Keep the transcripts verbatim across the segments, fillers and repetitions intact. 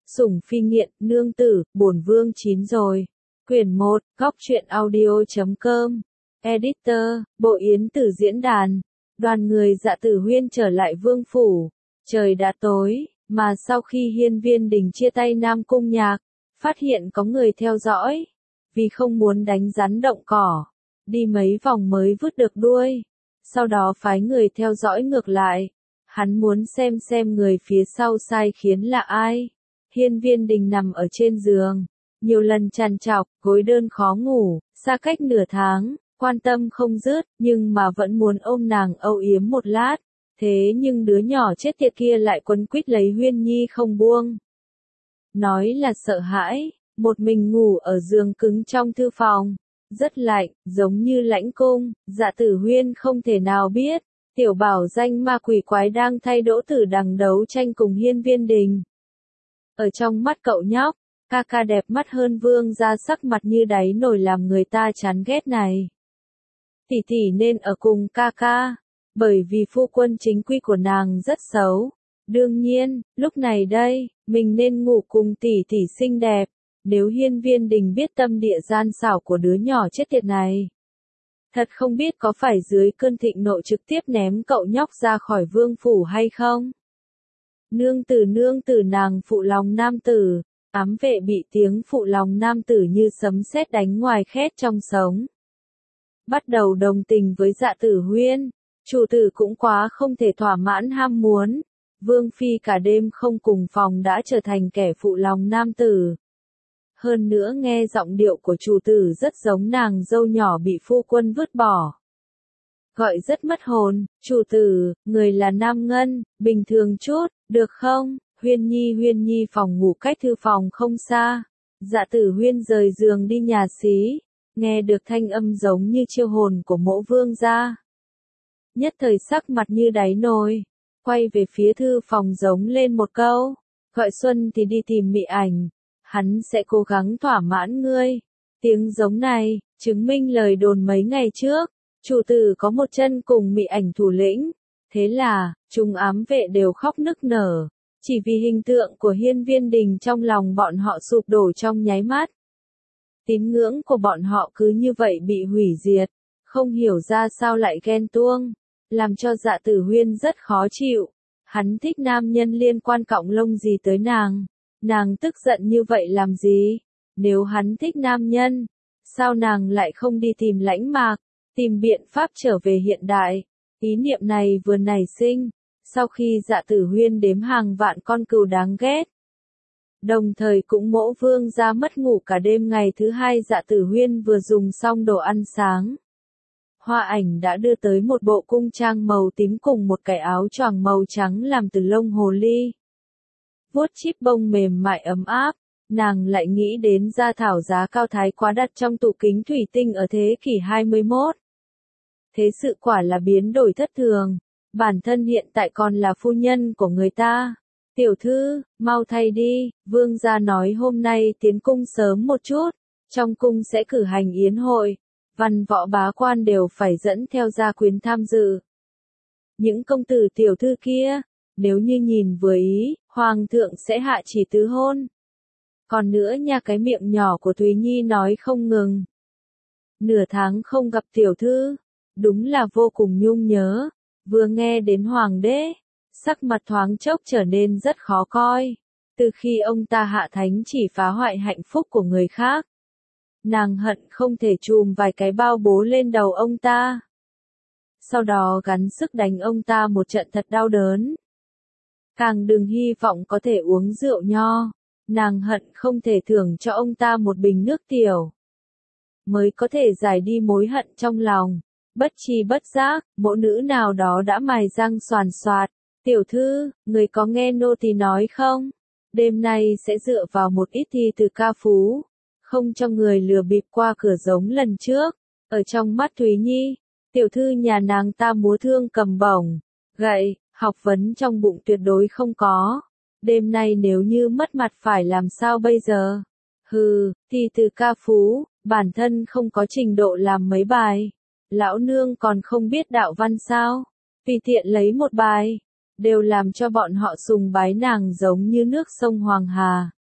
Sủng phi nghiện, nương tử, bổn vương chín rồi. Quyển một, góc truyện audio chấm com. Editor, Bộ Yến Tử diễn đàn. Đoàn người Dạ Tử Huyên trở lại vương phủ. Trời đã tối, mà sau khi Hiên Viên Đình chia tay Nam Cung Nhạc, phát hiện có người theo dõi. Vì không muốn đánh rắn động cỏ, đi mấy vòng mới vứt được đuôi. Sau đó phái người theo dõi ngược lại. Hắn muốn xem xem người phía sau sai khiến là ai. Hiên Viên Đình nằm ở trên giường, nhiều lần trằn trọc, gối đơn khó ngủ, xa cách nửa tháng, quan tâm không dứt, nhưng mà vẫn muốn ôm nàng âu yếm một lát. Thế nhưng đứa nhỏ chết tiệt kia lại quấn quýt lấy Huyên Nhi không buông. Nói là sợ hãi, một mình ngủ ở giường cứng trong thư phòng, rất lạnh, giống như lãnh cung. Dạ Tử Huyên không thể nào biết, tiểu bảo danh ma quỷ quái đang thay Đỗ Tử Đằng đấu tranh cùng Hiên Viên Đình. Ở trong mắt cậu nhóc, ca ca đẹp mắt hơn vương gia sắc mặt như đáy nồi làm người ta chán ghét này. Tỷ tỷ nên ở cùng ca ca, bởi vì phu quân chính quy của nàng rất xấu. Đương nhiên, lúc này đây, mình nên ngủ cùng tỷ tỷ xinh đẹp. Nếu Hiên Viên Đình biết tâm địa gian xảo của đứa nhỏ chết tiệt này, thật không biết có phải dưới cơn thịnh nộ trực tiếp ném cậu nhóc ra khỏi vương phủ hay không. Nương tử nương tử nàng phụ lòng nam tử, ám vệ bị tiếng phụ lòng nam tử như sấm sét đánh ngoài khét trong sống. Bắt đầu đồng tình với Dạ Tử Huyên, chủ tử cũng quá không thể thỏa mãn ham muốn. Vương phi cả đêm không cùng phòng đã trở thành kẻ phụ lòng nam tử. Hơn nữa nghe giọng điệu của chủ tử rất giống nàng dâu nhỏ bị phu quân vứt bỏ. Gọi rất mất hồn, chủ tử, người là Nam Ngân, bình thường chút, được không? Huyên Nhi Huyên Nhi phòng ngủ cách thư phòng không xa. Dạ Tử Huyên rời giường đi nhà xí, nghe được thanh âm giống như chiêu hồn của Mỗ vương gia. Nhất thời sắc mặt như đáy nồi, quay về phía thư phòng giống lên một câu, gọi Xuân thì đi tìm Mị Ảnh, hắn sẽ cố gắng thỏa mãn ngươi. Tiếng giống này, chứng minh lời đồn mấy ngày trước. Chủ tử có một chân cùng Mị Ảnh thủ lĩnh, thế là, chúng ám vệ đều khóc nức nở, chỉ vì hình tượng của Hiên Viên Đình trong lòng bọn họ sụp đổ trong nháy mắt. Tín ngưỡng của bọn họ cứ như vậy bị hủy diệt, không hiểu ra sao lại ghen tuông, làm cho Dạ Tử Huyên rất khó chịu. Hắn thích nam nhân liên quan cọng lông gì tới nàng, nàng tức giận như vậy làm gì? Nếu hắn thích nam nhân, sao nàng lại không đi tìm Lãnh Mạc? Tìm biện pháp trở về hiện đại. Ý niệm này vừa nảy sinh, sau khi Dạ Tử Huyên đếm hàng vạn con cừu đáng ghét. Đồng thời cũng Mỗ vương gia mất ngủ cả đêm ngày thứ hai. Dạ Tử Huyên vừa dùng xong đồ ăn sáng. Hoa Ảnh đã đưa tới một bộ cung trang màu tím cùng một cái áo choàng màu trắng làm từ lông hồ ly. Vuốt chíp bông mềm mại ấm áp. Nàng lại nghĩ đến gia thảo giá cao thái quá đặt trong tủ kính thủy tinh ở thế kỷ hai mươi mốt. Thế sự quả là biến đổi thất thường, bản thân hiện tại còn là phu nhân của người ta. Tiểu thư, mau thay đi, vương gia nói hôm nay tiến cung sớm một chút, trong cung sẽ cử hành yến hội, văn võ bá quan đều phải dẫn theo gia quyến tham dự. Những công tử tiểu thư kia, nếu như nhìn vừa ý, hoàng thượng sẽ hạ chỉ tứ hôn. Còn nữa nha, cái miệng nhỏ của Thúy Nhi nói không ngừng. Nửa tháng không gặp tiểu thư, đúng là vô cùng nhung nhớ. Vừa nghe đến hoàng đế, sắc mặt thoáng chốc trở nên rất khó coi. Từ khi ông ta hạ thánh chỉ phá hoại hạnh phúc của người khác, nàng hận không thể chùm vài cái bao bố lên đầu ông ta, sau đó gắng sức đánh ông ta một trận thật đau đớn. Càng đừng hy vọng có thể uống rượu nho, nàng hận không thể thưởng cho ông ta một bình nước tiểu, mới có thể giải đi mối hận trong lòng. Bất tri bất giác, mộ nữ nào đó đã mài răng xoàn xoạt. Tiểu thư, người có nghe nô tỳ nói không? Đêm nay sẽ dựa vào một ít thi từ ca phú, không cho người lừa bịp qua cửa giống lần trước. Ở trong mắt Thúy Nhi, tiểu thư nhà nàng ta múa thương cầm bổng, gậy, học vấn trong bụng tuyệt đối không có. Đêm nay nếu như mất mặt phải làm sao bây giờ? Hừ, thi từ ca phú, bản thân không có trình độ làm mấy bài. Lão nương còn không biết đạo văn sao? Tùy tiện lấy một bài, đều làm cho bọn họ sùng bái nàng giống như nước sông Hoàng Hà.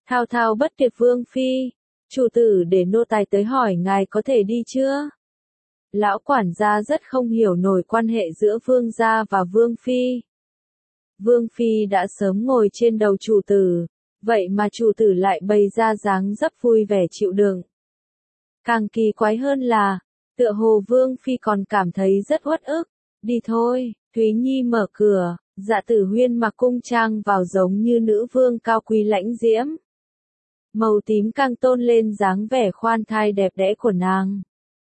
Thao thao bất tuyệt vương phi, chủ tử để nô tài tới hỏi ngài có thể đi chưa? Lão quản gia rất không hiểu nổi quan hệ giữa vương gia và vương phi. Vương phi đã sớm ngồi trên đầu chủ tử, vậy mà chủ tử lại bày ra dáng dấp vui vẻ chịu đựng. Càng kỳ quái hơn là, tựa hồ vương phi còn cảm thấy rất uất ức. Đi thôi, Thúy Nhi mở cửa, Dạ Tử Huyên mặc cung trang vào giống như nữ vương cao quý lãnh diễm. Màu tím càng tôn lên dáng vẻ khoan thai đẹp đẽ của nàng.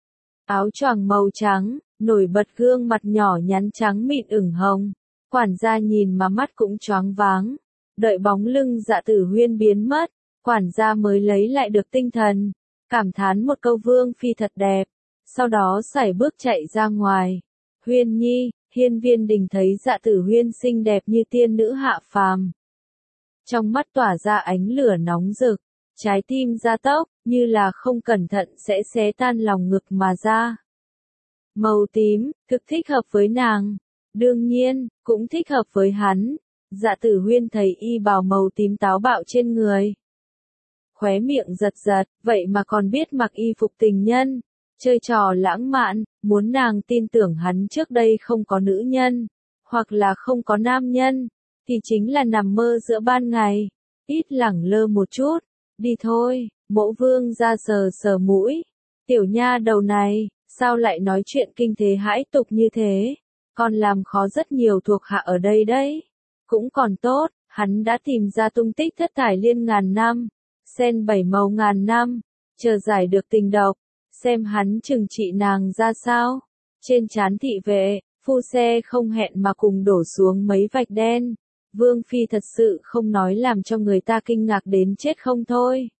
Áo choàng màu trắng, nổi bật gương mặt nhỏ nhắn trắng mịn ửng hồng. Quản gia nhìn mà mắt cũng choáng váng. Đợi bóng lưng Dạ Tử Huyên biến mất, quản gia mới lấy lại được tinh thần. Cảm thán một câu vương phi thật đẹp. Sau đó sải bước chạy ra ngoài. Huyên Nhi, Hiên Viên Đình thấy Dạ Tử Huyên xinh đẹp như tiên nữ hạ phàm. Trong mắt tỏa ra ánh lửa nóng rực, trái tim gia tốc, như là không cẩn thận sẽ xé tan lòng ngực mà ra. Màu tím, thực thích hợp với nàng. Đương nhiên, cũng thích hợp với hắn. Dạ Tử Huyên thấy y bào màu tím táo bạo trên người. Khóe miệng giật giật, vậy mà còn biết mặc y phục tình nhân. Chơi trò lãng mạn, muốn nàng tin tưởng hắn trước đây không có nữ nhân, hoặc là không có nam nhân, thì chính là nằm mơ giữa ban ngày, ít lẳng lơ một chút. Đi thôi, Mỗ vương ra sờ sờ mũi. Tiểu nha đầu này, sao lại nói chuyện kinh thế hãi tục như thế? Còn làm khó rất nhiều thuộc hạ ở đây đấy. Cũng còn tốt, hắn đã tìm ra tung tích thất thải liên ngàn năm, sen bảy màu ngàn năm, chờ giải được tình độc. Xem hắn trừng trị nàng ra sao. Trên trán thị vệ, phu xe không hẹn mà cùng đổ xuống mấy vạch đen. Vương phi thật sự không nói làm cho người ta kinh ngạc đến chết không thôi.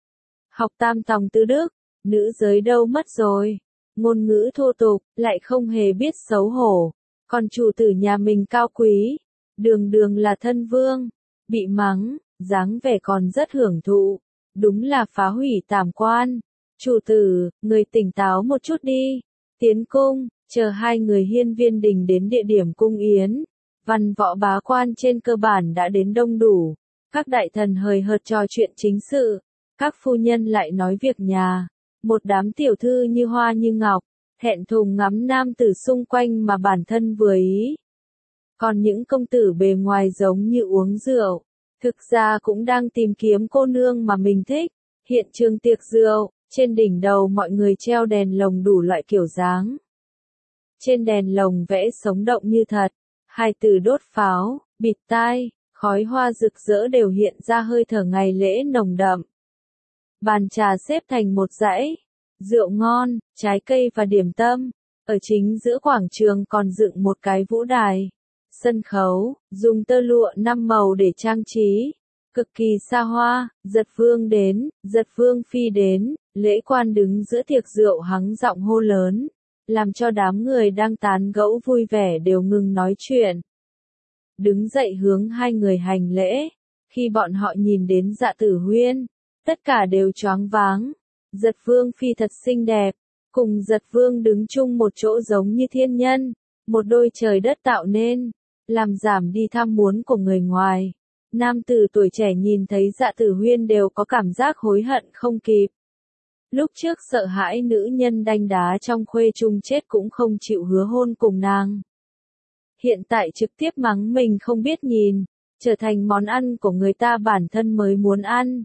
Học tam tòng tứ đức, nữ giới đâu mất rồi. Ngôn ngữ thô tục, lại không hề biết xấu hổ. Còn chủ tử nhà mình cao quý, đường đường là thân vương, bị mắng, dáng vẻ còn rất hưởng thụ. Đúng là phá hủy tam quan. Chủ tử, người tỉnh táo một chút đi. Tiến cung, chờ hai người Hiên Viên Đình đến địa điểm cung yến. Văn võ bá quan trên cơ bản đã đến đông đủ. Các đại thần hời hợt trò chuyện chính sự. Các phu nhân lại nói việc nhà. Một đám tiểu thư như hoa như ngọc, thẹn thùng ngắm nam tử xung quanh mà bản thân vừa ý. Còn những công tử bề ngoài giống như uống rượu, thực ra cũng đang tìm kiếm cô nương mà mình thích. Hiện trường tiệc rượu. Trên đỉnh đầu mọi người treo đèn lồng đủ loại kiểu dáng. Trên đèn lồng vẽ sống động như thật, hai từ đốt pháo, bịt tai, khói hoa rực rỡ đều hiện ra hơi thở ngày lễ nồng đậm. Bàn trà xếp thành một dãy, rượu ngon, trái cây và điểm tâm. Ở chính giữa quảng trường còn dựng một cái vũ đài. Sân khấu, dùng tơ lụa năm màu để trang trí. Cực kỳ xa hoa, Giật Vương đến, Giật Vương phi đến, lễ quan đứng giữa tiệc rượu hắng giọng hô lớn, làm cho đám người đang tán gẫu vui vẻ đều ngừng nói chuyện. Đứng dậy hướng hai người hành lễ, khi bọn họ nhìn đến Dạ Tử Huyên, tất cả đều choáng váng. Giật Vương phi thật xinh đẹp, cùng Giật Vương đứng chung một chỗ giống như thiên nhân, một đôi trời đất tạo nên, làm giảm đi tham muốn của người ngoài. Nam tử tuổi trẻ nhìn thấy Dạ Tử Huyên đều có cảm giác hối hận không kịp. Lúc trước sợ hãi nữ nhân đanh đá trong khuê chung chết cũng không chịu hứa hôn cùng nàng. Hiện tại trực tiếp mắng mình không biết nhìn, trở thành món ăn của người ta bản thân mới muốn ăn.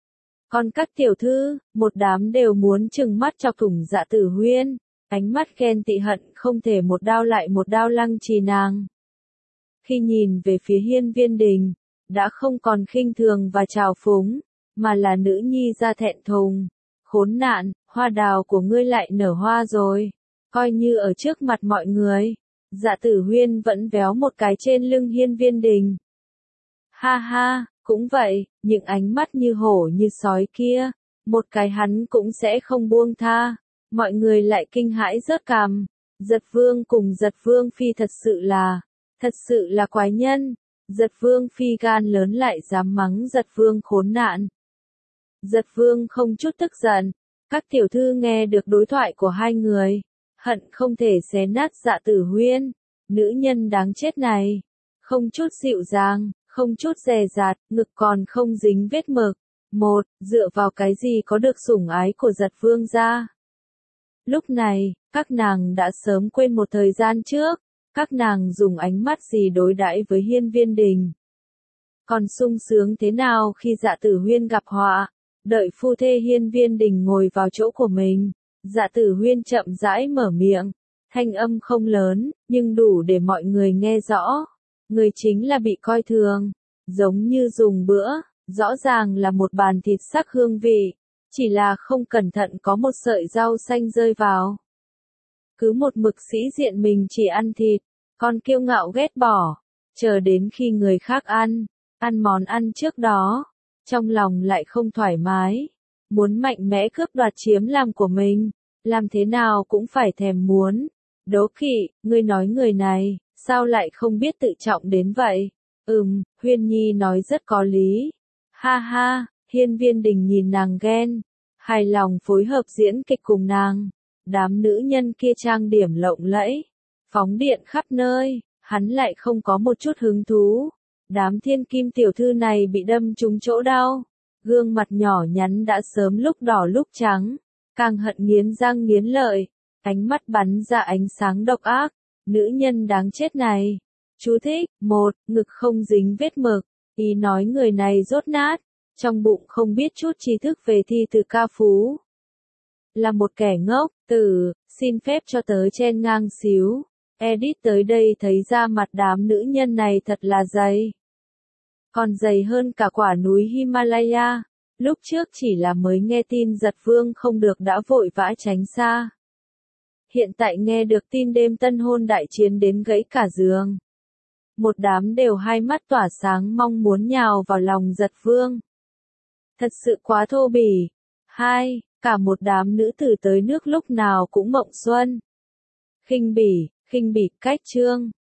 Còn các tiểu thư, một đám đều muốn trừng mắt chọc thủng Dạ Tử Huyên, ánh mắt ghen tị hận không thể một đao lại một đao lăng trì nàng. Khi nhìn về phía Hiên Viên Đình, đã không còn khinh thường và trào phúng, mà là nữ nhi ra thẹn thùng. Khốn nạn, hoa đào của ngươi lại nở hoa rồi. Coi như ở trước mặt mọi người, Dạ Tử Huyên vẫn véo một cái trên lưng Hiên Viên Đình. Ha ha, cũng vậy, những ánh mắt như hổ như sói kia, một cái hắn cũng sẽ không buông tha. Mọi người lại kinh hãi rớt cằm. Giật Vương cùng Giật Vương phi thật sự là, thật sự là quái nhân. Giật Vương phi gan lớn lại dám mắng Giật Vương khốn nạn. Giật Vương không chút tức giận. Các tiểu thư nghe được đối thoại của hai người, hận không thể xé nát Dạ Tử Huyên. Nữ nhân đáng chết này, không chút dịu dàng, không chút dè dặt, ngực còn không dính vết mực, Một, dựa vào cái gì có được sủng ái của giật vương gia? Lúc này, các nàng đã sớm quên một thời gian trước, các nàng dùng ánh mắt gì đối đãi với Hiên Viên Đình. Còn sung sướng thế nào khi Dạ Tử Huyên gặp họa, đợi phu thê Hiên Viên Đình ngồi vào chỗ của mình, Dạ Tử Huyên chậm rãi mở miệng, thanh âm không lớn, nhưng đủ để mọi người nghe rõ. Người chính là bị coi thường, giống như dùng bữa, rõ ràng là một bàn thịt sắc hương vị, chỉ là không cẩn thận có một sợi rau xanh rơi vào. Cứ một mực sĩ diện mình chỉ ăn thịt, còn kiêu ngạo ghét bỏ, chờ đến khi người khác ăn, ăn món ăn trước đó, trong lòng lại không thoải mái, muốn mạnh mẽ cướp đoạt chiếm làm của mình, làm thế nào cũng phải thèm muốn. Đố kỵ, ngươi nói người này, sao lại không biết tự trọng đến vậy? Ừm, Huyên Nhi nói rất có lý. Ha ha, Hiên Viên Đình nhìn nàng ghen, hài lòng phối hợp diễn kịch cùng nàng. Đám nữ nhân kia trang điểm lộng lẫy, phóng điện khắp nơi, hắn lại không có một chút hứng thú. Đám thiên kim tiểu thư này bị đâm trúng chỗ đau, gương mặt nhỏ nhắn đã sớm lúc đỏ lúc trắng, càng hận nghiến răng nghiến lợi, ánh mắt bắn ra ánh sáng độc ác. Nữ nhân đáng chết này. Chú thích, một, ngực không dính vết mực, ý nói người này rốt nát, trong bụng không biết chút tri thức về thi từ ca phú. Là một kẻ ngốc, từ, xin phép cho tới chen ngang xíu. Edit tới đây thấy ra mặt đám nữ nhân này thật là dày. Còn dày hơn cả quả núi Himalaya. Lúc trước chỉ là mới nghe tin giật vương không được đã vội vã tránh xa. Hiện tại nghe được tin đêm tân hôn đại chiến đến gãy cả giường. Một đám đều hai mắt tỏa sáng mong muốn nhào vào lòng giật vương. Thật sự quá thô bỉ. Hai, cả một đám nữ tử tới nước lúc nào cũng mộng xuân. Khinh bỉ, khinh bỉ cách chương.